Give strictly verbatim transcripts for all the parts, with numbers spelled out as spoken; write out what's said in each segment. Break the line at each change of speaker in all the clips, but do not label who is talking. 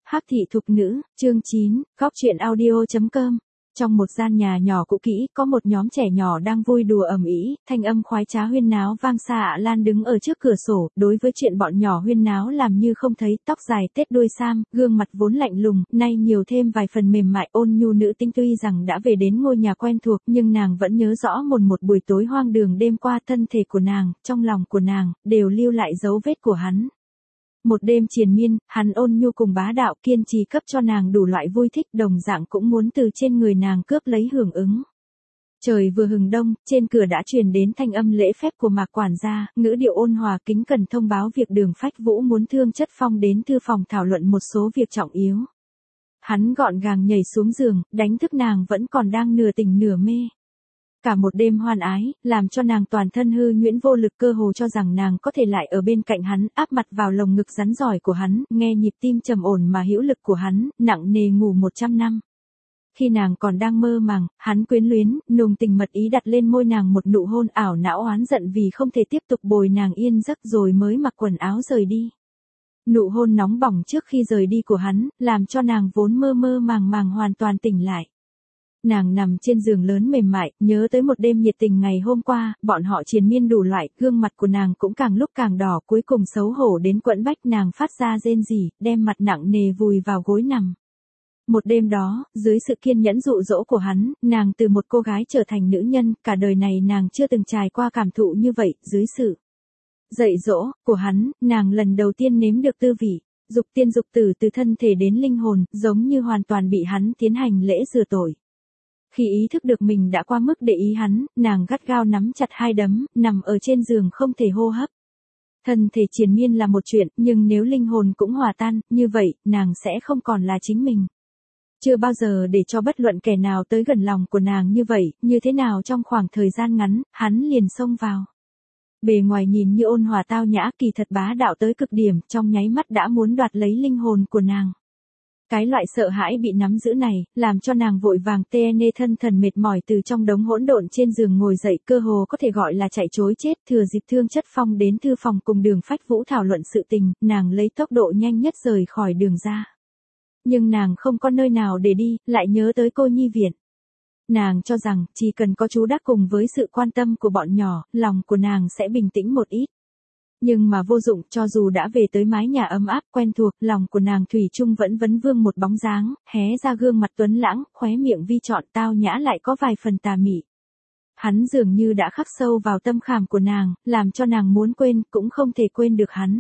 Hắc thị thục nữ, chương chín, góc truyện audio chấm com. Trong một gian nhà nhỏ cũ kỹ, có một nhóm trẻ nhỏ đang vui đùa ầm ĩ, thanh âm khoái trá huyên náo vang xa. Ạ Lan đứng ở trước cửa sổ, đối với chuyện bọn nhỏ huyên náo làm như không thấy, tóc dài tết đuôi sam, gương mặt vốn lạnh lùng, nay nhiều thêm vài phần mềm mại ôn nhu nữ tinh. Tuy rằng đã về đến ngôi nhà quen thuộc, nhưng nàng vẫn nhớ rõ một một buổi tối hoang đường đêm qua. Thân thể của nàng, trong lòng của nàng, đều lưu lại dấu vết của hắn. Một đêm triền miên, hắn ôn nhu cùng bá đạo, kiên trì cấp cho nàng đủ loại vui thích, đồng dạng cũng muốn từ trên người nàng cướp lấy hưởng ứng. Trời vừa hừng đông, trên cửa đã truyền đến thanh âm lễ phép của Mạc quản gia, ngữ điệu ôn hòa kính cẩn thông báo việc Đường Phách Vũ muốn Thương Chất Phong đến thư phòng thảo luận một số việc trọng yếu. Hắn gọn gàng nhảy xuống giường, đánh thức nàng vẫn còn đang nửa tỉnh nửa mê. Cả một đêm hoan ái, làm cho nàng toàn thân hư nhuyễn vô lực, cơ hồ cho rằng nàng có thể lại ở bên cạnh hắn, áp mặt vào lồng ngực rắn giỏi của hắn, nghe nhịp tim trầm ổn mà hữu lực của hắn, nặng nề ngủ một trăm năm. Khi nàng còn đang mơ màng, hắn quyến luyến, nồng tình mật ý đặt lên môi nàng một nụ hôn ảo não, oán giận vì không thể tiếp tục bồi nàng yên giấc rồi mới mặc quần áo rời đi. Nụ hôn nóng bỏng trước khi rời đi của hắn, làm cho nàng vốn mơ mơ màng màng hoàn toàn tỉnh lại. Nàng nằm trên giường lớn mềm mại, nhớ tới một đêm nhiệt tình ngày hôm qua, bọn họ triền miên đủ loại, gương mặt của nàng cũng càng lúc càng đỏ, cuối cùng xấu hổ đến quẫn bách, nàng phát ra rên rỉ, đem mặt nặng nề vùi vào gối nằm. Một đêm đó, dưới sự kiên nhẫn dụ dỗ của hắn, nàng từ một cô gái trở thành nữ nhân, cả đời này nàng chưa từng trải qua cảm thụ như vậy, dưới sự dạy dỗ của hắn, nàng lần đầu tiên nếm được tư vị, dục tiên dục tử từ thân thể đến linh hồn, giống như hoàn toàn bị hắn tiến hành lễ rửa tội. Khi ý thức được mình đã qua mức để ý hắn, nàng gắt gao nắm chặt hai đấm, nằm ở trên giường không thể hô hấp. Thân thể triền miên là một chuyện, nhưng nếu linh hồn cũng hòa tan, như vậy, nàng sẽ không còn là chính mình. Chưa bao giờ để cho bất luận kẻ nào tới gần lòng của nàng như vậy, như thế nào trong khoảng thời gian ngắn, hắn liền xông vào. Bề ngoài nhìn như ôn hòa tao nhã, kỳ thật bá đạo tới cực điểm, trong nháy mắt đã muốn đoạt lấy linh hồn của nàng. Cái loại sợ hãi bị nắm giữ này, làm cho nàng vội vàng tê nê thân thần mệt mỏi từ trong đống hỗn độn trên giường ngồi dậy, cơ hồ có thể gọi là chạy trối chết. Thừa dịp Thương Chất Phong đến thư phòng cùng Đường Phách Vũ thảo luận sự tình, nàng lấy tốc độ nhanh nhất rời khỏi đường ra. Nhưng nàng không có nơi nào để đi, lại nhớ tới cô nhi viện. Nàng cho rằng, chỉ cần có chú Đắc cùng với sự quan tâm của bọn nhỏ, lòng của nàng sẽ bình tĩnh một ít. Nhưng mà vô dụng, cho dù đã về tới mái nhà ấm áp quen thuộc, lòng của nàng thủy chung vẫn vấn vương một bóng dáng, hé ra gương mặt tuấn lãng, khóe miệng vi trọn tao nhã lại có vài phần tà mị. Hắn dường như đã khắc sâu vào tâm khảm của nàng, làm cho nàng muốn quên, cũng không thể quên được hắn.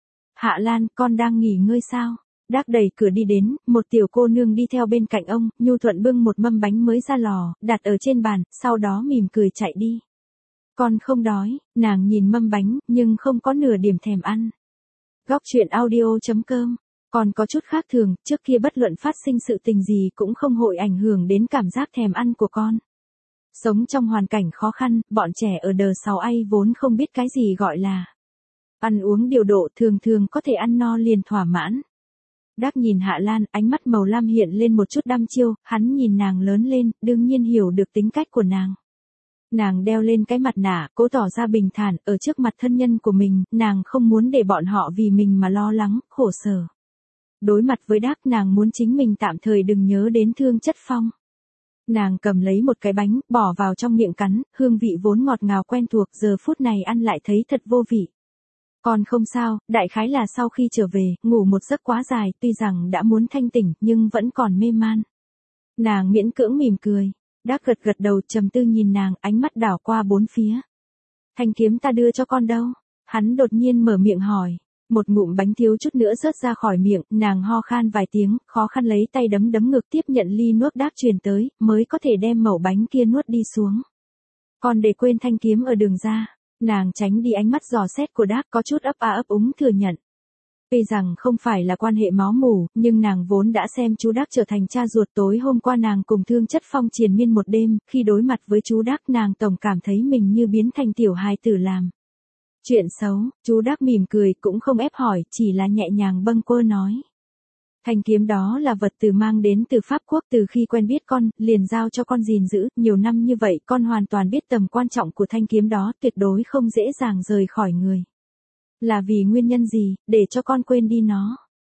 Hạ Lan, con đang nghỉ ngơi sao? Đắc đẩy cửa đi đến, một tiểu cô nương đi theo bên cạnh ông, nhu thuận bưng một mâm bánh mới ra lò, đặt ở trên bàn, sau đó mỉm cười chạy đi. Con không đói, nàng nhìn mâm bánh, nhưng không có nửa điểm thèm ăn. Góc truyện audio chấm com. Còn có chút khác thường, trước kia bất luận phát sinh sự tình gì cũng không hội ảnh hưởng đến cảm giác thèm ăn của con. Sống trong hoàn cảnh khó khăn, bọn trẻ ở đờ sáu A vốn không biết cái gì gọi là ăn uống điều độ, thường thường có thể ăn no liền thỏa mãn. Đắc nhìn Hạ Lan, ánh mắt màu lam hiện lên một chút đăm chiêu, hắn nhìn nàng lớn lên, đương nhiên hiểu được tính cách của nàng. Nàng đeo lên cái mặt nạ, cố tỏ ra bình thản, ở trước mặt thân nhân của mình, nàng không muốn để bọn họ vì mình mà lo lắng, khổ sở. Đối mặt với Đắc, nàng muốn chính mình tạm thời đừng nhớ đến Thương Chất Phong. Nàng cầm lấy một cái bánh, bỏ vào trong miệng cắn, hương vị vốn ngọt ngào quen thuộc, giờ phút này ăn lại thấy thật vô vị. Còn không sao, đại khái là sau khi trở về, ngủ một giấc quá dài, tuy rằng đã muốn thanh tỉnh, nhưng vẫn còn mê man. Nàng miễn cưỡng mỉm cười. Đắc gật gật đầu, trầm tư nhìn nàng, ánh mắt đảo qua bốn phía. Thanh kiếm ta đưa cho con đâu? Hắn đột nhiên mở miệng hỏi. Một ngụm bánh thiếu chút nữa rớt ra khỏi miệng, nàng ho khan vài tiếng, khó khăn lấy tay đấm đấm ngực tiếp nhận ly nước Đắc truyền tới, mới có thể đem mẩu bánh kia nuốt đi xuống. Con để quên thanh kiếm ở đường ra. Nàng tránh đi ánh mắt dò xét của Đắc, có chút ấp a ấp úng thừa nhận. Tuy rằng không phải là quan hệ máu mủ, nhưng nàng vốn đã xem chú Đắc trở thành cha ruột. Tối hôm qua nàng cùng Thương Chất Phong triền miên một đêm, khi đối mặt với chú Đắc nàng tổng cảm thấy mình như biến thành tiểu hài tử làm chuyện xấu. Chú Đắc mỉm cười, cũng không ép hỏi, chỉ là nhẹ nhàng bâng quơ nói. Thanh kiếm đó là vật từ mang đến từ Pháp Quốc, từ khi quen biết con, liền giao cho con gìn giữ, nhiều năm như vậy con hoàn toàn biết tầm quan trọng của thanh kiếm đó, tuyệt đối không dễ dàng rời khỏi người. Là vì nguyên nhân gì, để cho con quên đi nó?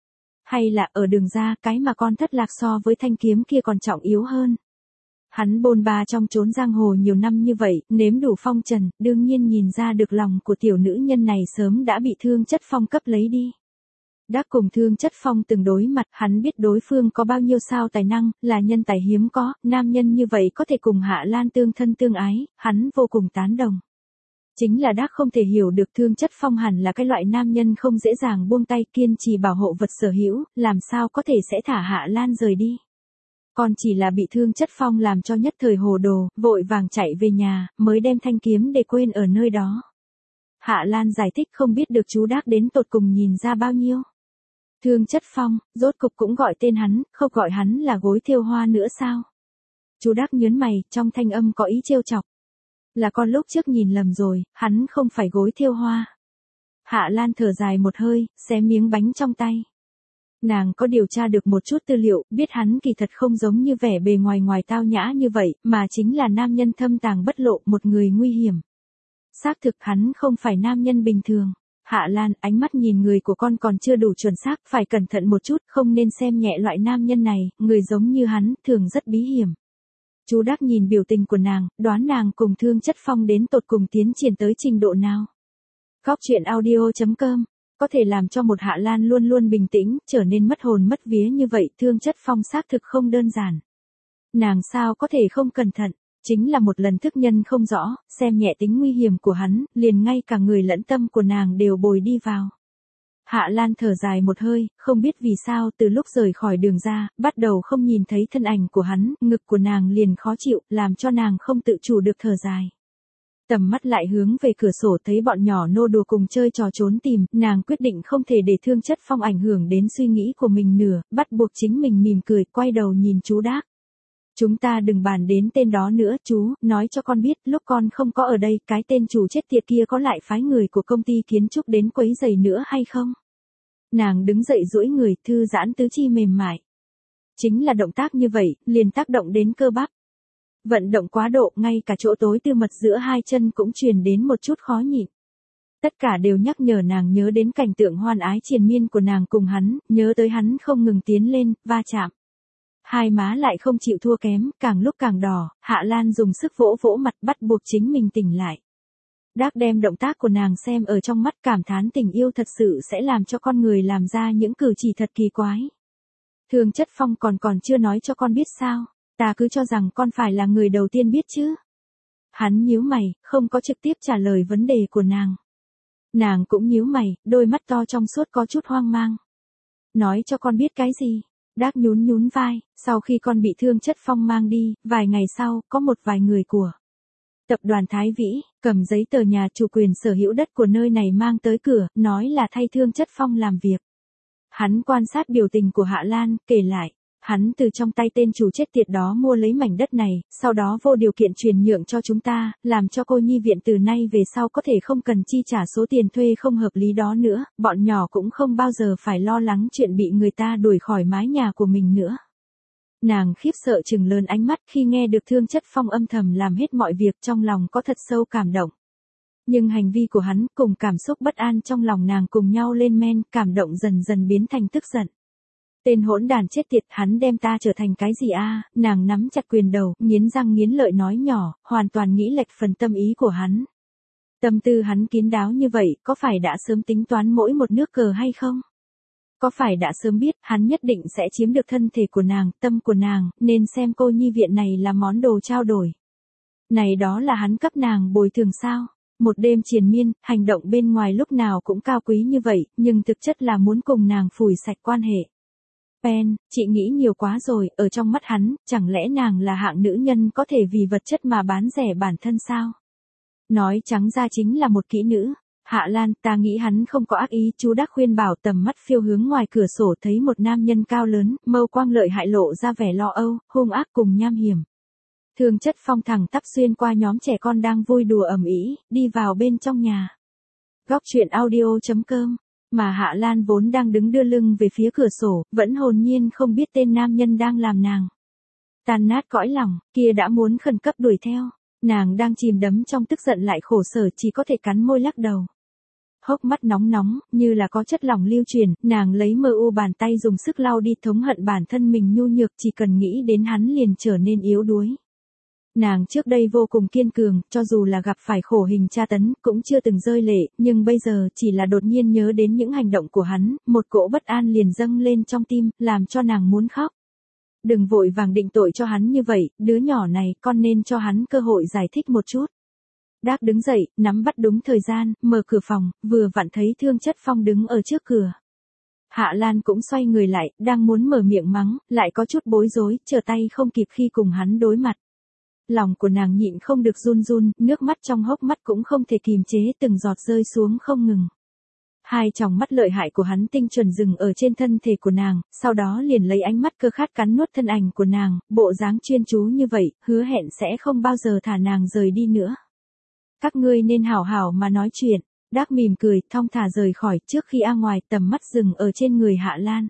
Hay là ở đường ra cái mà con thất lạc so với thanh kiếm kia còn trọng yếu hơn. Hắn bôn ba trong chốn giang hồ nhiều năm như vậy, nếm đủ phong trần, đương nhiên nhìn ra được lòng của tiểu nữ nhân này sớm đã bị Thương Chất Phong cấp lấy đi. Đã cùng Thương Chất Phong từng đối mặt, hắn biết đối phương có bao nhiêu sao tài năng, là nhân tài hiếm có, nam nhân như vậy có thể cùng Hạ Lan tương thân tương ái, hắn vô cùng tán đồng. Chính là Đắc không thể hiểu được Thương Chất Phong hẳn là cái loại nam nhân không dễ dàng buông tay, kiên trì bảo hộ vật sở hữu, làm sao có thể sẽ thả Hạ Lan rời đi. Còn chỉ là bị Thương Chất Phong làm cho nhất thời hồ đồ, vội vàng chạy về nhà, mới đem thanh kiếm để quên ở nơi đó. Hạ Lan giải thích không biết được chú Đắc đến tột cùng nhìn ra bao nhiêu. Thương Chất Phong, rốt cục cũng gọi tên hắn, không gọi hắn là Gối Thêu Hoa nữa sao? Chú Đắc nhớn mày, trong thanh âm có ý trêu chọc. Là con lúc trước nhìn lầm rồi, hắn không phải Gối Thêu Hoa. Hạ Lan thở dài một hơi, xé miếng bánh trong tay. Nàng có điều tra được một chút tư liệu, biết hắn kỳ thật không giống như vẻ bề ngoài ngoài tao nhã như vậy, mà chính là nam nhân thâm tàng bất lộ, một người nguy hiểm. Xác thực hắn không phải nam nhân bình thường. Hạ Lan, ánh mắt nhìn người của con còn chưa đủ chuẩn xác, phải cẩn thận một chút, không nên xem nhẹ loại nam nhân này, người giống như hắn, thường rất bí hiểm. Chú Đắc nhìn biểu tình của nàng, đoán nàng cùng Thương Chất Phong đến tột cùng tiến triển tới trình độ nào. Góc truyện audio chấm com có thể làm cho một Hạ Lan luôn luôn bình tĩnh, trở nên mất hồn mất vía như vậy, Thương Chất Phong xác thực không đơn giản. Nàng sao có thể không cẩn thận, chính là một lần thức nhân không rõ, xem nhẹ tính nguy hiểm của hắn, liền ngay cả người lẫn tâm của nàng đều bồi đi vào. Hạ Lan thở dài một hơi, không biết vì sao từ lúc rời khỏi đường ra, bắt đầu không nhìn thấy thân ảnh của hắn, ngực của nàng liền khó chịu, làm cho nàng không tự chủ được thở dài. Tầm mắt lại hướng về cửa sổ thấy bọn nhỏ nô đùa cùng chơi trò trốn tìm, nàng quyết định không thể để Thương Chất Phong ảnh hưởng đến suy nghĩ của mình nửa, bắt buộc chính mình mỉm cười, quay đầu nhìn chú Đắc. Chúng ta đừng bàn đến tên đó nữa, chú, nói cho con biết, lúc con không có ở đây, cái tên chủ chết tiệt kia có lại phái người của công ty kiến trúc đến quấy rầy nữa hay không? Nàng đứng dậy duỗi người, thư giãn tứ chi mềm mại. Chính là động tác như vậy, liền tác động đến cơ bắp. Vận động quá độ, ngay cả chỗ tối tư mật giữa hai chân cũng truyền đến một chút khó nhịn. Tất cả đều nhắc nhở nàng nhớ đến cảnh tượng hoan ái triền miên của nàng cùng hắn, nhớ tới hắn không ngừng tiến lên, va chạm. Hai má lại không chịu thua kém, càng lúc càng đỏ, Hạ Lan dùng sức vỗ vỗ mặt bắt buộc chính mình tỉnh lại. Đắc đem động tác của nàng xem ở trong mắt, cảm thán tình yêu thật sự sẽ làm cho con người làm ra những cử chỉ thật kỳ quái. Thương Chất Phong còn còn chưa nói cho con biết sao, ta cứ cho rằng con phải là người đầu tiên biết chứ. Hắn nhíu mày, không có trực tiếp trả lời vấn đề của nàng. Nàng cũng nhíu mày, đôi mắt to trong suốt có chút hoang mang. Nói cho con biết cái gì? Đắc nhún nhún vai, sau khi con bị Thương Chất Phong mang đi, vài ngày sau, có một vài người của tập đoàn Thái Vĩ, cầm giấy tờ nhà chủ quyền sở hữu đất của nơi này mang tới cửa, nói là thay Thương Chất Phong làm việc. Hắn quan sát biểu tình của Hạ Lan, kể lại, hắn từ trong tay tên chủ chết tiệt đó mua lấy mảnh đất này, sau đó vô điều kiện truyền nhượng cho chúng ta, làm cho cô nhi viện từ nay về sau có thể không cần chi trả số tiền thuê không hợp lý đó nữa, bọn nhỏ cũng không bao giờ phải lo lắng chuyện bị người ta đuổi khỏi mái nhà của mình nữa. Nàng khiếp sợ trừng lớn ánh mắt khi nghe được Thương Chất Phong âm thầm làm hết mọi việc, trong lòng có thật sâu cảm động. Nhưng hành vi của hắn cùng cảm xúc bất an trong lòng nàng cùng nhau lên men, cảm động dần dần biến thành tức giận. Tên hỗn đàn chết tiệt, hắn đem ta trở thành cái gì a? Nàng nắm chặt quyền đầu, nghiến răng nghiến lợi nói nhỏ, hoàn toàn nghĩ lệch phần tâm ý của hắn. Tâm tư hắn kín đáo như vậy, có phải đã sớm tính toán mỗi một nước cờ hay không? Có phải đã sớm biết, hắn nhất định sẽ chiếm được thân thể của nàng, tâm của nàng, nên xem cô nhi viện này là món đồ trao đổi. Này đó là hắn cấp nàng bồi thường sao? Một đêm triền miên, hành động bên ngoài lúc nào cũng cao quý như vậy, nhưng thực chất là muốn cùng nàng phủi sạch quan hệ. Pen, chị nghĩ nhiều quá rồi, ở trong mắt hắn, chẳng lẽ nàng là hạng nữ nhân có thể vì vật chất mà bán rẻ bản thân sao? Nói trắng ra chính là một kỹ nữ. Hạ Lan, ta nghĩ hắn không có ác ý, chú Đắc khuyên bảo, tầm mắt phiêu hướng ngoài cửa sổ thấy một nam nhân cao lớn, mâu quang lợi hại lộ ra vẻ lo âu, hung ác cùng nham hiểm. Thương Chất Phong thẳng tắp xuyên qua nhóm trẻ con đang vui đùa ầm ĩ, đi vào bên trong nhà. Góc truyện audio chấm com Mà Hạ Lan vốn đang đứng đưa lưng về phía cửa sổ, vẫn hồn nhiên không biết tên nam nhân đang làm nàng tan nát cõi lòng, kia đã muốn khẩn cấp đuổi theo. Nàng đang chìm đắm trong tức giận lại khổ sở, chỉ có thể cắn môi lắc đầu. hốc mắt nóng nóng, như là có chất lỏng lưu truyền, nàng lấy mờ u bàn tay dùng sức lau đi thống hận bản thân mình nhu nhược, chỉ cần nghĩ đến hắn liền trở nên yếu đuối. Nàng trước đây vô cùng kiên cường, cho dù là gặp phải khổ hình tra tấn, cũng chưa từng rơi lệ, nhưng bây giờ chỉ là đột nhiên nhớ đến những hành động của hắn, một cỗ bất an liền dâng lên trong tim, làm cho nàng muốn khóc. Đừng vội vàng định tội cho hắn như vậy, đứa nhỏ này, con nên cho hắn cơ hội giải thích một chút. Đác đứng dậy, nắm bắt đúng thời gian, mở cửa phòng, vừa vặn thấy Thương Chất Phong đứng ở trước cửa. Hạ Lan cũng xoay người lại, đang muốn mở miệng mắng, lại có chút bối rối, trở tay không kịp khi cùng hắn đối mặt. Lòng của nàng nhịn không được run run, nước mắt trong hốc mắt cũng không thể kìm chế, từng giọt rơi xuống không ngừng. Hai tròng mắt lợi hại của hắn tinh chuẩn dừng ở trên thân thể của nàng, sau đó liền lấy ánh mắt cơ khát cắn nuốt thân ảnh của nàng, bộ dáng chuyên chú như vậy, hứa hẹn sẽ không bao giờ thả nàng rời đi nữa. Các ngươi nên hảo hảo mà nói chuyện. Đác mỉm cười, thong thả rời khỏi, trước khi a ngoài tầm mắt dừng ở trên người Hạ Lan.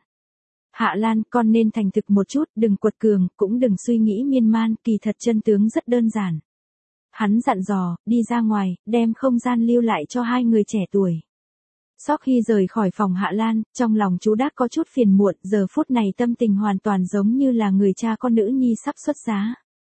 Hạ Lan, con nên thành thực một chút, đừng quật cường, cũng đừng suy nghĩ miên man, kỳ thật chân tướng rất đơn giản. Hắn dặn dò, đi ra ngoài, đem không gian lưu lại cho hai người trẻ tuổi. Sau khi rời khỏi phòng Hạ Lan, trong lòng chú Đác có chút phiền muộn, giờ phút này tâm tình hoàn toàn giống như là người cha con nữ nhi sắp xuất giá.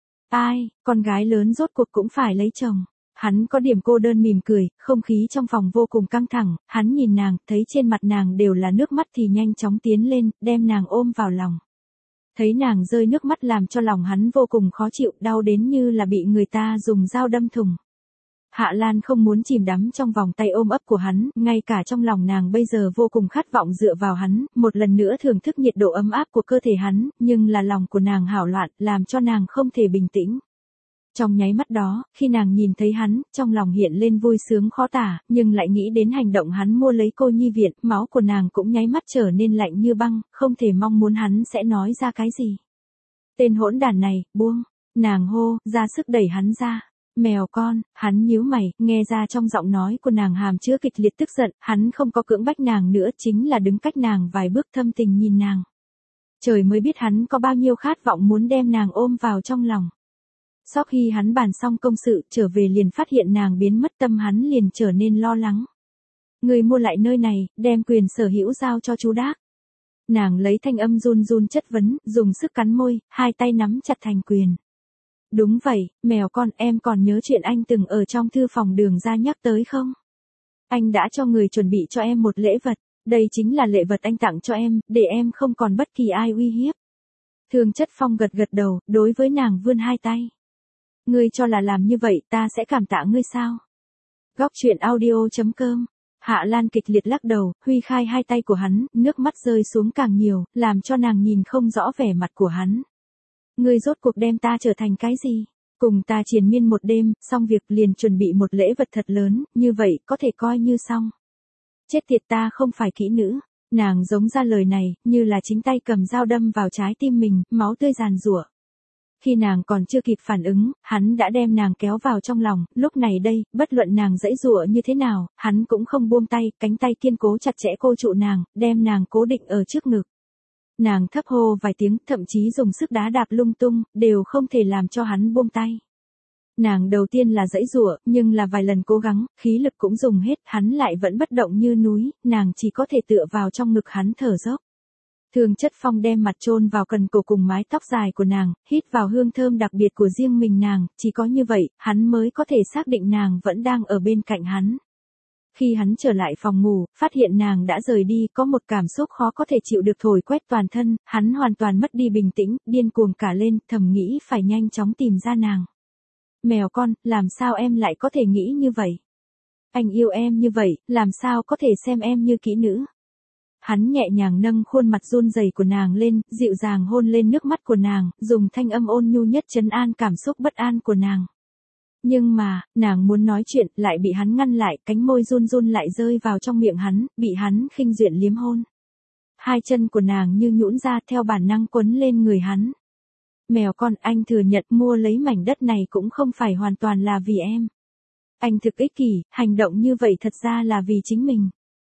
Ai, con gái lớn rốt cuộc cũng phải lấy chồng. Hắn có điểm cô đơn mỉm cười, không khí trong phòng vô cùng căng thẳng, hắn nhìn nàng, thấy trên mặt nàng đều là nước mắt thì nhanh chóng tiến lên, đem nàng ôm vào lòng. Thấy nàng rơi nước mắt làm cho lòng hắn vô cùng khó chịu, đau đến như là bị người ta dùng dao đâm thủng. Hạ Lan không muốn chìm đắm trong vòng tay ôm ấp của hắn, ngay cả trong lòng nàng bây giờ vô cùng khát vọng dựa vào hắn, một lần nữa thưởng thức nhiệt độ ấm áp của cơ thể hắn, nhưng là lòng của nàng hảo loạn, làm cho nàng không thể bình tĩnh. Trong nháy mắt đó, khi nàng nhìn thấy hắn, trong lòng hiện lên vui sướng khó tả, nhưng lại nghĩ đến hành động hắn mua lấy cô nhi viện, máu của nàng cũng nháy mắt trở nên lạnh như băng, không thể mong muốn hắn sẽ nói ra cái gì. Tên hỗn đản này, buông, nàng hô, ra sức đẩy hắn ra. Mèo con, hắn nhíu mày, nghe ra trong giọng nói của nàng hàm chứa kịch liệt tức giận, hắn không có cưỡng bách nàng nữa, chính là đứng cách nàng vài bước thâm tình nhìn nàng. Trời mới biết hắn có bao nhiêu khát vọng muốn đem nàng ôm vào trong lòng. Sau khi hắn bàn xong công sự, trở về liền phát hiện nàng biến mất, tâm hắn liền trở nên lo lắng. Người mua lại nơi này, đem quyền sở hữu giao cho chú Đác. Nàng lấy thanh âm run run chất vấn, dùng sức cắn môi, hai tay nắm chặt thành quyền. Đúng vậy, mèo con, em còn nhớ chuyện anh từng ở trong thư phòng Đường ra nhắc tới không? Anh đã cho người chuẩn bị cho em một lễ vật, đây chính là lễ vật anh tặng cho em, để em không còn bất kỳ ai uy hiếp. Thương Chất Phong gật gật đầu, đối với nàng vươn hai tay. Ngươi cho là làm như vậy ta sẽ cảm tạ ngươi sao? Góc truyện audio chấm com. Hạ Lan kịch liệt lắc đầu, huy khai hai tay của hắn, nước mắt rơi xuống càng nhiều, làm cho nàng nhìn không rõ vẻ mặt của hắn. Ngươi rốt cuộc đem ta trở thành cái gì? Cùng ta triền miên một đêm, xong việc liền chuẩn bị một lễ vật thật lớn, như vậy có thể coi như xong. Chết tiệt, ta không phải kỹ nữ. Nàng giống ra lời này, như là chính tay cầm dao đâm vào trái tim mình, máu tươi giàn giụa. Khi nàng còn chưa kịp phản ứng, hắn đã đem nàng kéo vào trong lòng, lúc này đây, bất luận nàng giãy giụa như thế nào, hắn cũng không buông tay, cánh tay kiên cố chặt chẽ cô trụ nàng, đem nàng cố định ở trước ngực. Nàng thấp hô vài tiếng, thậm chí dùng sức đá đạp lung tung, đều không thể làm cho hắn buông tay. Nàng đầu tiên là giãy giụa, nhưng là vài lần cố gắng, khí lực cũng dùng hết, hắn lại vẫn bất động như núi, nàng chỉ có thể tựa vào trong ngực hắn thở dốc. Thương Chất Phong đem mặt chôn vào cần cổ cùng mái tóc dài của nàng, hít vào hương thơm đặc biệt của riêng mình nàng, chỉ có như vậy, hắn mới có thể xác định nàng vẫn đang ở bên cạnh hắn. Khi hắn trở lại phòng ngủ, phát hiện nàng đã rời đi, có một cảm xúc khó có thể chịu được thổi quét toàn thân, hắn hoàn toàn mất đi bình tĩnh, điên cuồng cả lên, thầm nghĩ phải nhanh chóng tìm ra nàng. Mèo con, làm sao em lại có thể nghĩ như vậy? Anh yêu em như vậy, làm sao có thể xem em như kỹ nữ? Hắn nhẹ nhàng nâng khuôn mặt run rẩy của nàng lên, dịu dàng hôn lên nước mắt của nàng, dùng thanh âm ôn nhu nhất trấn an cảm xúc bất an của nàng. Nhưng mà, nàng muốn nói chuyện, lại bị hắn ngăn lại, cánh môi run run lại rơi vào trong miệng hắn, bị hắn khinh duyện liếm hôn. Hai chân của nàng như nhũn ra theo bản năng quấn lên người hắn. Mèo con, anh thừa nhận mua lấy mảnh đất này cũng không phải hoàn toàn là vì em. Anh thực ích kỷ, hành động như vậy thật ra là vì chính mình.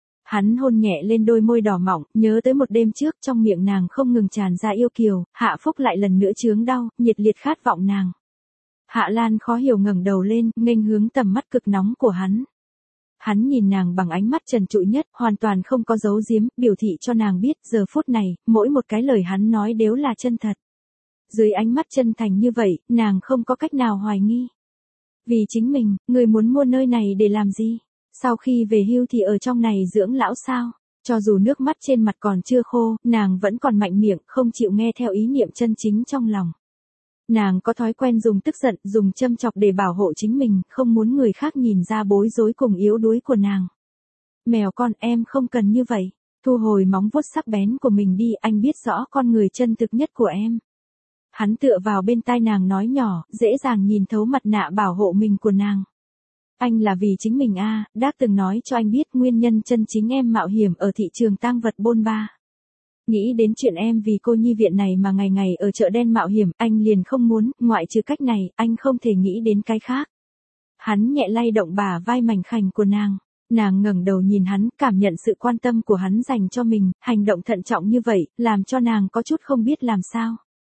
Hắn hôn nhẹ lên đôi môi đỏ mỏng, nhớ tới một đêm trước trong miệng nàng không ngừng tràn ra yêu kiều, Hạ Phúc lại lần nữa chướng đau, nhiệt liệt khát vọng nàng. Hạ Lan khó hiểu ngẩng đầu lên, nghênh hướng tầm mắt cực nóng của hắn. Hắn nhìn nàng bằng ánh mắt trần trụi nhất, hoàn toàn không có giấu giếm, biểu thị cho nàng biết, giờ phút này, mỗi một cái lời hắn nói đều là chân thật. Dưới ánh mắt chân thành như vậy, nàng không có cách nào hoài nghi. Vì chính mình, người muốn mua nơi này để làm gì? Sau khi về hưu thì ở trong này dưỡng lão sao? Cho dù nước mắt trên mặt còn chưa khô, nàng vẫn còn mạnh miệng, không chịu nghe theo ý niệm chân chính trong lòng. Nàng có thói quen dùng tức giận, dùng châm chọc để bảo hộ chính mình, không muốn người khác nhìn ra bối rối cùng yếu đuối của nàng. Mèo con, em không cần như vậy. Thu hồi móng vuốt sắc bén của mình đi, anh biết rõ con người chân thực nhất của em. Hắn tựa vào bên tai nàng nói nhỏ, dễ dàng nhìn thấu mặt nạ bảo hộ mình của nàng. Anh là vì chính mình a, à, đã từng nói cho anh biết nguyên nhân chân chính em mạo hiểm ở thị trường tang vật bôn ba. Nghĩ đến chuyện em vì cô nhi viện này mà ngày ngày ở chợ đen mạo hiểm, anh liền không muốn, ngoại trừ cách này, anh không thể nghĩ đến cái khác. Hắn nhẹ lay động bả vai mảnh khảnh của nàng. Nàng ngẩng đầu nhìn hắn, cảm nhận sự quan tâm của hắn dành cho mình, hành động thận trọng như vậy, làm cho nàng có chút không biết làm sao.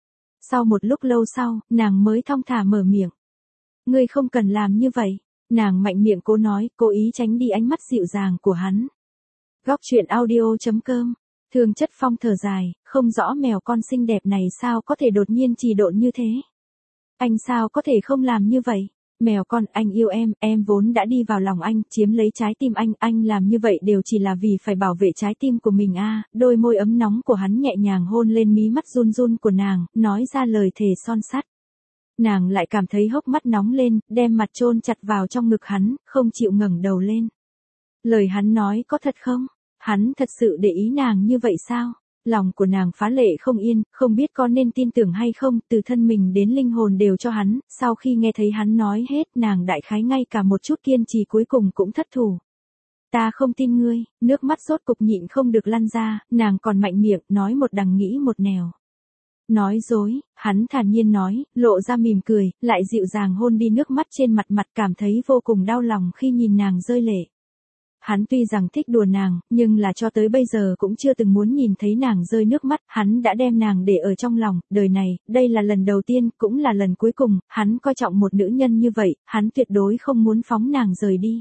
Sau một lúc lâu sau, nàng mới thong thả mở miệng. Ngươi không cần làm như vậy. Nàng mạnh miệng cố nói, cố ý tránh đi ánh mắt dịu dàng của hắn. Góc truyện audio chấm com. Thương Chất Phong thở dài, không rõ mèo con xinh đẹp này sao có thể đột nhiên trì độn như thế. Anh sao có thể không làm như vậy? Mèo con, anh yêu em, em vốn đã đi vào lòng anh, chiếm lấy trái tim anh, anh làm như vậy đều chỉ là vì phải bảo vệ trái tim của mình a. À, đôi môi ấm nóng của hắn nhẹ nhàng hôn lên mí mắt run run của nàng, nói ra lời thề son sắt. Nàng lại cảm thấy hốc mắt nóng lên, đem mặt chôn chặt vào trong ngực hắn, không chịu ngẩng đầu lên. Lời hắn nói có thật không? Hắn thật sự để ý nàng như vậy sao? Lòng của nàng phá lệ không yên, không biết có nên tin tưởng hay không, từ thân mình đến linh hồn đều cho hắn, sau khi nghe thấy hắn nói hết, nàng đại khái ngay cả một chút kiên trì cuối cùng cũng thất thủ. Ta không tin ngươi, nước mắt rốt cục nhịn không được lăn ra, nàng còn mạnh miệng, nói một đằng nghĩ một nẻo. Nói dối, hắn thản nhiên nói, lộ ra mỉm cười, lại dịu dàng hôn đi nước mắt trên mặt mặt, cảm thấy vô cùng đau lòng khi nhìn nàng rơi lệ. Hắn tuy rằng thích đùa nàng, nhưng là cho tới bây giờ cũng chưa từng muốn nhìn thấy nàng rơi nước mắt, hắn đã đem nàng để ở trong lòng, đời này, đây là lần đầu tiên, cũng là lần cuối cùng, hắn coi trọng một nữ nhân như vậy, hắn tuyệt đối không muốn phóng nàng rời đi.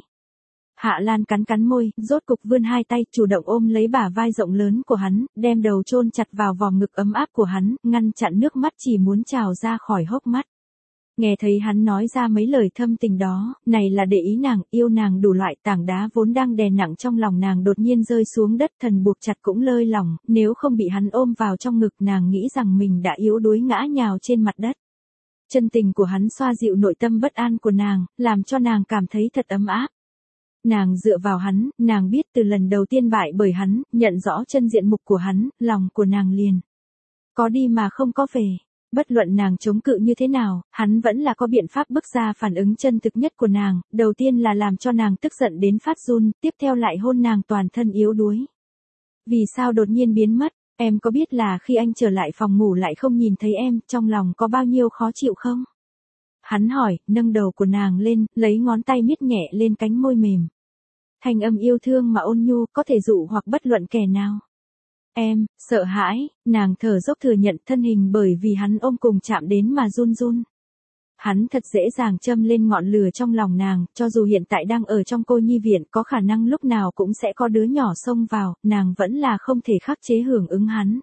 Hạ Lan cắn cắn môi, rốt cục vươn hai tay, chủ động ôm lấy bả vai rộng lớn của hắn, đem đầu chôn chặt vào vòng ngực ấm áp của hắn, ngăn chặn nước mắt chỉ muốn trào ra khỏi hốc mắt. Nghe thấy hắn nói ra mấy lời thâm tình đó, này là để ý nàng, yêu nàng đủ loại, tảng đá vốn đang đè nặng trong lòng nàng đột nhiên rơi xuống đất, thần buộc chặt cũng lơi lỏng, nếu không bị hắn ôm vào trong ngực nàng nghĩ rằng mình đã yếu đuối ngã nhào trên mặt đất. Chân tình của hắn xoa dịu nội tâm bất an của nàng, làm cho nàng cảm thấy thật ấm áp. Nàng dựa vào hắn, nàng biết từ lần đầu tiên bại bởi hắn, nhận rõ chân diện mục của hắn, lòng của nàng liền có đi mà không có về. Bất luận nàng chống cự như thế nào, hắn vẫn là có biện pháp bức ra phản ứng chân thực nhất của nàng, đầu tiên là làm cho nàng tức giận đến phát run, tiếp theo lại hôn nàng toàn thân yếu đuối. Vì sao đột nhiên biến mất, em có biết là khi anh trở lại phòng ngủ lại không nhìn thấy em, trong lòng có bao nhiêu khó chịu không? Hắn hỏi, nâng đầu của nàng lên, lấy ngón tay miết nhẹ lên cánh môi mềm. Thanh âm yêu thương mà ôn nhu, có thể dụ hoặc bất luận kẻ nào. Em, sợ hãi, nàng thở dốc thừa nhận thân hình bởi vì hắn ôm cùng chạm đến mà run run. Hắn thật dễ dàng châm lên ngọn lửa trong lòng nàng, cho dù hiện tại đang ở trong cô nhi viện có khả năng lúc nào cũng sẽ có đứa nhỏ xông vào, nàng vẫn là không thể khắc chế hưởng ứng hắn.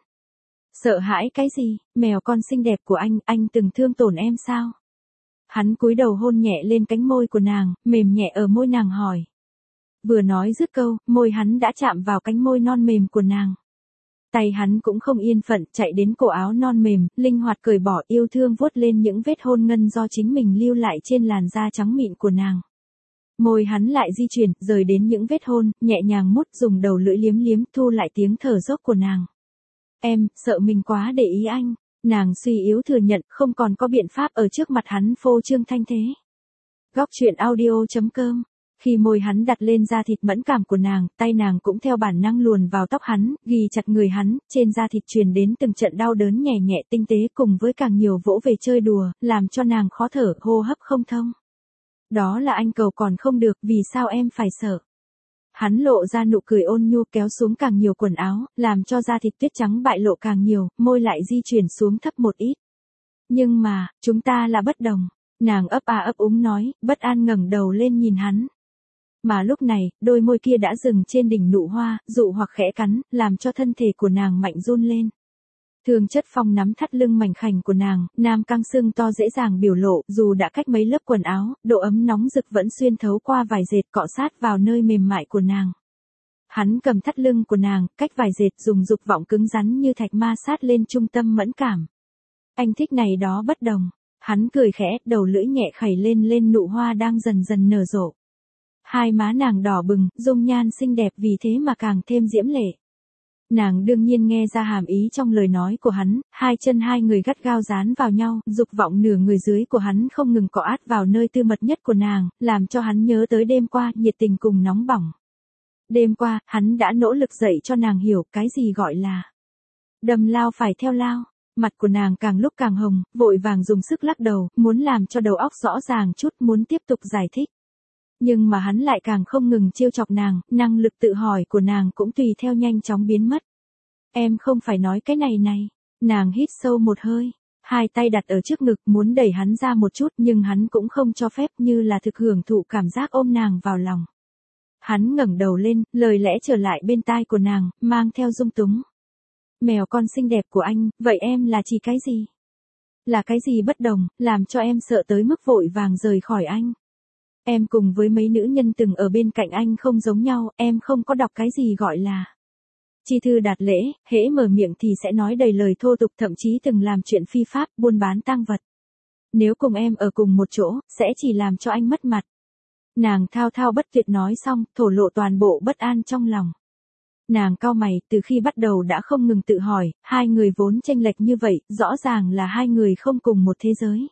Sợ hãi cái gì, mèo con xinh đẹp của anh, anh từng thương tổn em sao? Hắn cúi đầu hôn nhẹ lên cánh môi của nàng, mềm nhẹ ở môi nàng hỏi. Vừa nói dứt câu, môi hắn đã chạm vào cánh môi non mềm của nàng. Tay hắn cũng không yên phận, chạy đến cổ áo non mềm, linh hoạt cởi bỏ, yêu thương vuốt lên những vết hôn ngân do chính mình lưu lại trên làn da trắng mịn của nàng. Môi hắn lại di chuyển, rời đến những vết hôn, nhẹ nhàng mút, dùng đầu lưỡi liếm liếm, thu lại tiếng thở dốc của nàng. Em, sợ mình quá để ý anh. Nàng suy yếu thừa nhận, không còn có biện pháp ở trước mặt hắn phô trương thanh thế. Góc truyện audio chấm com. Khi môi hắn đặt lên da thịt mẫn cảm của nàng, tay nàng cũng theo bản năng luồn vào tóc hắn, ghi chặt người hắn, trên da thịt truyền đến từng trận đau đớn nhẹ nhẹ tinh tế cùng với càng nhiều vỗ về chơi đùa, làm cho nàng khó thở, hô hấp không thông. Đó là anh cầu còn không được, vì sao em phải sợ? Hắn lộ ra nụ cười ôn nhu kéo xuống càng nhiều quần áo, làm cho da thịt tuyết trắng bại lộ càng nhiều, môi lại di chuyển xuống thấp một ít. Nhưng mà, chúng ta là bất đồng. Nàng ấp à ấp úng nói, bất an ngẩng đầu lên nhìn hắn. Mà lúc này, đôi môi kia đã dừng trên đỉnh nụ hoa, dụ hoặc khẽ cắn, làm cho thân thể của nàng mạnh run lên. Thương Chất Phong nắm thắt lưng mảnh khảnh của nàng, nam căng xương to dễ dàng biểu lộ, dù đã cách mấy lớp quần áo, độ ấm nóng rực vẫn xuyên thấu qua vải dệt cọ sát vào nơi mềm mại của nàng. Hắn cầm thắt lưng của nàng, cách vải dệt dùng dục vọng cứng rắn như thạch ma sát lên trung tâm mẫn cảm. Anh thích này đó bất đồng. Hắn cười khẽ, đầu lưỡi nhẹ khẩy lên lên nụ hoa đang dần dần nở rộ. Hai má nàng đỏ bừng, dung nhan xinh đẹp vì thế mà càng thêm diễm lệ. Nàng đương nhiên nghe ra hàm ý trong lời nói của hắn, hai chân hai người gắt gao dán vào nhau, dục vọng nửa người dưới của hắn không ngừng cọ át vào nơi tư mật nhất của nàng, làm cho hắn nhớ tới đêm qua, nhiệt tình cùng nóng bỏng. Đêm qua, hắn đã nỗ lực dạy cho nàng hiểu cái gì gọi là đầm lao phải theo lao. Mặt của nàng càng lúc càng hồng, vội vàng dùng sức lắc đầu, muốn làm cho đầu óc rõ ràng chút, muốn tiếp tục giải thích. Nhưng mà hắn lại càng không ngừng trêu chọc nàng, năng lực tự hỏi của nàng cũng tùy theo nhanh chóng biến mất. Em không phải nói cái này này. Nàng hít sâu một hơi, hai tay đặt ở trước ngực muốn đẩy hắn ra một chút nhưng hắn cũng không cho phép, như là thực hưởng thụ cảm giác ôm nàng vào lòng. Hắn ngẩng đầu lên, lời lẽ trở lại bên tai của nàng, mang theo dung túng. Mèo con xinh đẹp của anh, vậy em là chỉ cái gì? Là cái gì bất đồng, làm cho em sợ tới mức vội vàng rời khỏi anh? Em cùng với mấy nữ nhân từng ở bên cạnh anh không giống nhau, em không có đọc cái gì gọi là chi thư đạt lễ, hễ mở miệng thì sẽ nói đầy lời thô tục, thậm chí từng làm chuyện phi pháp, buôn bán tang vật. Nếu cùng em ở cùng một chỗ, sẽ chỉ làm cho anh mất mặt. Nàng thao thao bất tuyệt nói xong, thổ lộ toàn bộ bất an trong lòng. Nàng cau mày, từ khi bắt đầu đã không ngừng tự hỏi, hai người vốn chênh lệch như vậy, rõ ràng là hai người không cùng một thế giới.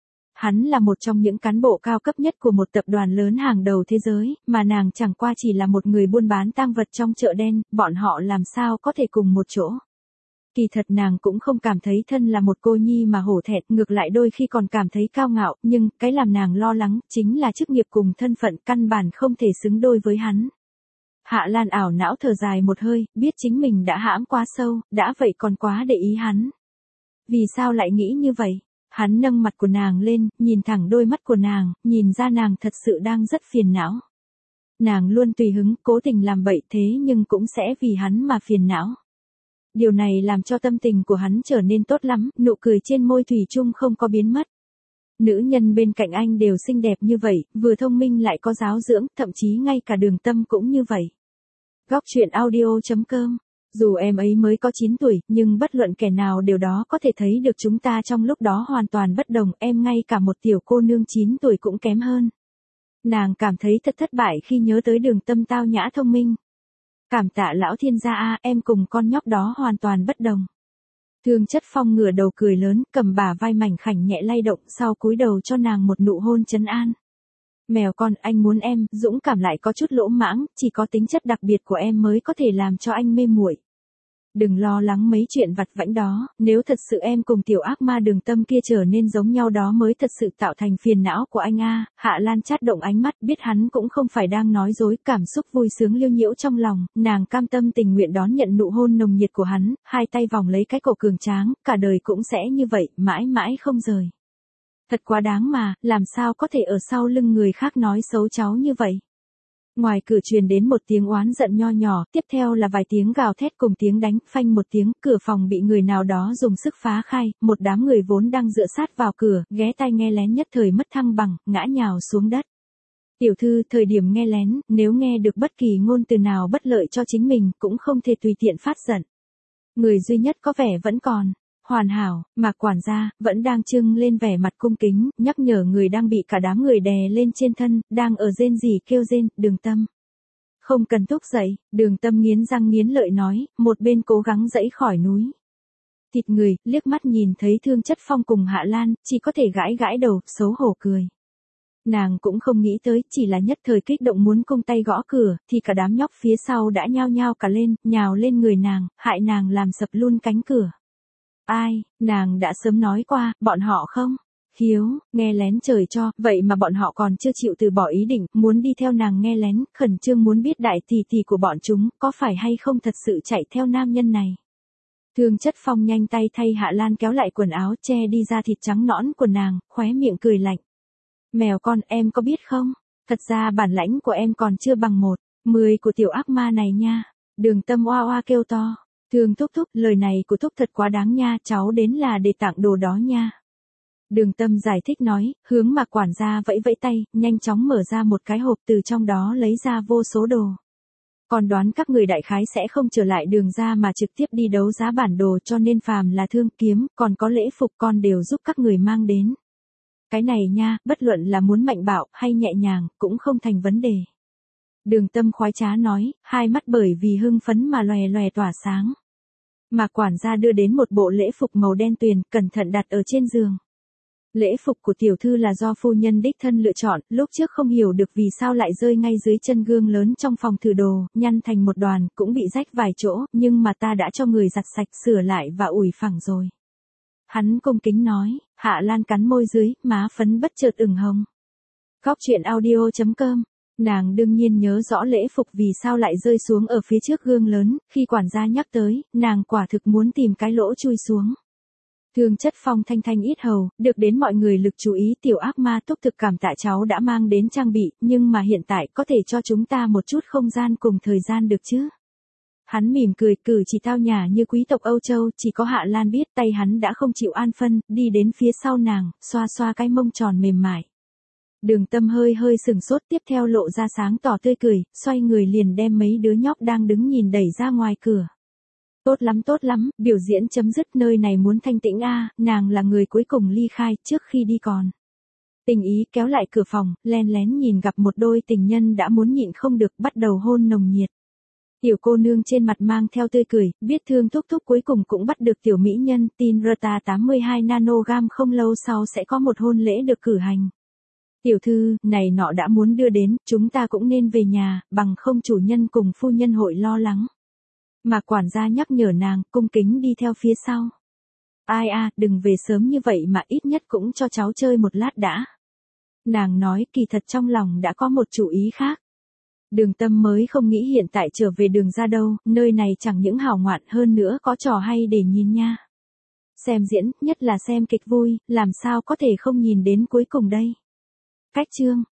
Hắn là một trong những cán bộ cao cấp nhất của một tập đoàn lớn hàng đầu thế giới, mà nàng chẳng qua chỉ là một người buôn bán tang vật trong chợ đen, bọn họ làm sao có thể cùng một chỗ. Kỳ thật nàng cũng không cảm thấy thân là một cô nhi mà hổ thẹn, ngược lại đôi khi còn cảm thấy cao ngạo, nhưng cái làm nàng lo lắng chính là chức nghiệp cùng thân phận căn bản không thể xứng đôi với hắn. Hạ Lan ảo não thở dài một hơi, biết chính mình đã hãm quá sâu, đã vậy còn quá để ý hắn. Vì sao lại nghĩ như vậy? Hắn nâng mặt của nàng lên, nhìn thẳng đôi mắt của nàng, nhìn ra nàng thật sự đang rất phiền não. Nàng luôn tùy hứng, cố tình làm bậy thế nhưng cũng sẽ vì hắn mà phiền não. Điều này làm cho tâm tình của hắn trở nên tốt lắm, nụ cười trên môi thủy chung không có biến mất. Nữ nhân bên cạnh anh đều xinh đẹp như vậy, vừa thông minh lại có giáo dưỡng, thậm chí ngay cả Đường Tâm cũng như vậy. Góc truyện audio chấm com. Dù em ấy mới có chín tuổi, nhưng bất luận kẻ nào điều đó có thể thấy được chúng ta trong lúc đó hoàn toàn bất đồng, em ngay cả một tiểu cô nương chín tuổi cũng kém hơn. Nàng cảm thấy thật thất bại khi nhớ tới Đường Tâm tao nhã thông minh. Cảm tạ lão thiên gia a, em cùng con nhóc đó hoàn toàn bất đồng. Thương Chất Phong ngửa đầu cười lớn, cầm bả vai mảnh khảnh nhẹ lay động, sau cúi đầu cho nàng một nụ hôn trấn an. Mèo con, anh muốn em, dũng cảm lại có chút lỗ mãng, chỉ có tính chất đặc biệt của em mới có thể làm cho anh mê muội. Đừng lo lắng mấy chuyện vặt vãnh đó, nếu thật sự em cùng tiểu ác ma Đường Tâm kia trở nên giống nhau đó mới thật sự tạo thành phiền não của anh a. Hạ Lan chát động ánh mắt, biết hắn cũng không phải đang nói dối, cảm xúc vui sướng liêu nhiễu trong lòng, nàng cam tâm tình nguyện đón nhận nụ hôn nồng nhiệt của hắn, hai tay vòng lấy cái cổ cường tráng, cả đời cũng sẽ như vậy, mãi mãi không rời. Thật quá đáng mà, làm sao có thể ở sau lưng người khác nói xấu cháu như vậy. Ngoài cửa truyền đến một tiếng oán giận nho nhỏ, tiếp theo là vài tiếng gào thét cùng tiếng đánh, phanh một tiếng, cửa phòng bị người nào đó dùng sức phá khai, một đám người vốn đang dựa sát vào cửa, ghé tai nghe lén nhất thời mất thăng bằng, ngã nhào xuống đất. Tiểu thư, thời điểm nghe lén, nếu nghe được bất kỳ ngôn từ nào bất lợi cho chính mình, cũng không thể tùy tiện phát giận. Người duy nhất có vẻ vẫn còn hoàn hảo, mà quản gia, vẫn đang trưng lên vẻ mặt cung kính, nhắc nhở người đang bị cả đám người đè lên trên thân, đang ở rên rỉ kêu rên, Đường Tâm. Không cần thúc dậy, Đường Tâm nghiến răng nghiến lợi nói, một bên cố gắng dẫy khỏi núi. Thịt người, liếc mắt nhìn thấy Thương Chất Phong cùng Hạ Lan, chỉ có thể gãi gãi đầu, xấu hổ cười. Nàng cũng không nghĩ tới, chỉ là nhất thời kích động muốn cung tay gõ cửa, thì cả đám nhóc phía sau đã nhao nhao cả lên, nhào lên người nàng, hại nàng làm sập luôn cánh cửa. Ai, nàng đã sớm nói qua, bọn họ không hiếu, nghe lén trời cho, vậy mà bọn họ còn chưa chịu từ bỏ ý định, muốn đi theo nàng nghe lén, khẩn trương muốn biết đại tỷ tỷ của bọn chúng, có phải hay không thật sự chạy theo nam nhân này. Thương Chất Phong nhanh tay thay Hạ Lan kéo lại quần áo, che đi da thịt trắng nõn của nàng, khóe miệng cười lạnh. Mèo con, em có biết không? Thật ra bản lãnh của em còn chưa bằng một, mười của tiểu ác ma này nha. Đường Tâm oa oa kêu to. Thương thúc thúc, lời này của thúc thật quá đáng nha, cháu đến là để tặng đồ đó nha. Đường Tâm giải thích nói, hướng Mạc quản gia vẫy vẫy tay, nhanh chóng mở ra một cái hộp từ trong đó lấy ra vô số đồ. Còn đoán các người đại khái sẽ không trở lại đường ra mà trực tiếp đi đấu giá bản đồ, cho nên phàm là thương kiếm, còn có lễ phục con đều giúp các người mang đến. Cái này nha, bất luận là muốn mạnh bạo hay nhẹ nhàng, cũng không thành vấn đề. Đường Tâm khoái trá nói, hai mắt bởi vì hưng phấn mà lòe lòe tỏa sáng. Mạc quản gia đưa đến một bộ lễ phục màu đen tuyền, cẩn thận đặt ở trên giường. Lễ phục của tiểu thư là do phu nhân đích thân lựa chọn, lúc trước không hiểu được vì sao lại rơi ngay dưới chân gương lớn trong phòng thử đồ, nhăn thành một đoàn, cũng bị rách vài chỗ, nhưng mà ta đã cho người giặt sạch, sửa lại và ủi phẳng rồi. Hắn cung kính nói, Hạ Lan cắn môi dưới, má phấn bất chợt ửng hồng. Góc truyện audio chấm com. Nàng đương nhiên nhớ rõ lễ phục vì sao lại rơi xuống ở phía trước gương lớn, khi quản gia nhắc tới, nàng quả thực muốn tìm cái lỗ chui xuống. Thương Chất Phong thanh thanh ít hầu, được đến mọi người lực chú ý, tiểu ác ma Túc thực cảm tạ cháu đã mang đến trang bị, nhưng mà hiện tại có thể cho chúng ta một chút không gian cùng thời gian được chứ? Hắn mỉm cười, cử chỉ tao nhã như quý tộc Âu Châu, chỉ có Hạ Lan biết, tay hắn đã không chịu an phân, đi đến phía sau nàng, xoa xoa cái mông tròn mềm mại. Đường Tâm hơi hơi sừng sốt, tiếp theo lộ ra sáng tỏ tươi cười, xoay người liền đem mấy đứa nhóc đang đứng nhìn đẩy ra ngoài cửa. Tốt lắm tốt lắm, biểu diễn chấm dứt, nơi này muốn thanh tĩnh a, nàng là người cuối cùng ly khai, trước khi đi còn. Tình ý kéo lại cửa phòng, len lén nhìn gặp một đôi tình nhân đã muốn nhịn không được, bắt đầu hôn nồng nhiệt. Tiểu cô nương trên mặt mang theo tươi cười, biết Thương thúc thúc cuối cùng cũng bắt được tiểu mỹ nhân, tin Rta tám mươi hai nanogam không lâu sau sẽ có một hôn lễ được cử hành. Tiểu thư, này nọ đã muốn đưa đến, chúng ta cũng nên về nhà, bằng không chủ nhân cùng phu nhân hội lo lắng. Mà quản gia nhắc nhở nàng, cung kính đi theo phía sau. Ai à, đừng về sớm như vậy mà ít nhất cũng cho cháu chơi một lát đã. Nàng nói kỳ thật trong lòng đã có một chủ ý khác. Đường Tâm mới không nghĩ hiện tại trở về đường ra đâu, nơi này chẳng những hào ngoạn hơn nữa có trò hay để nhìn nha. Xem diễn, nhất là xem kịch vui, làm sao có thể không nhìn đến cuối cùng đây. Cách chương.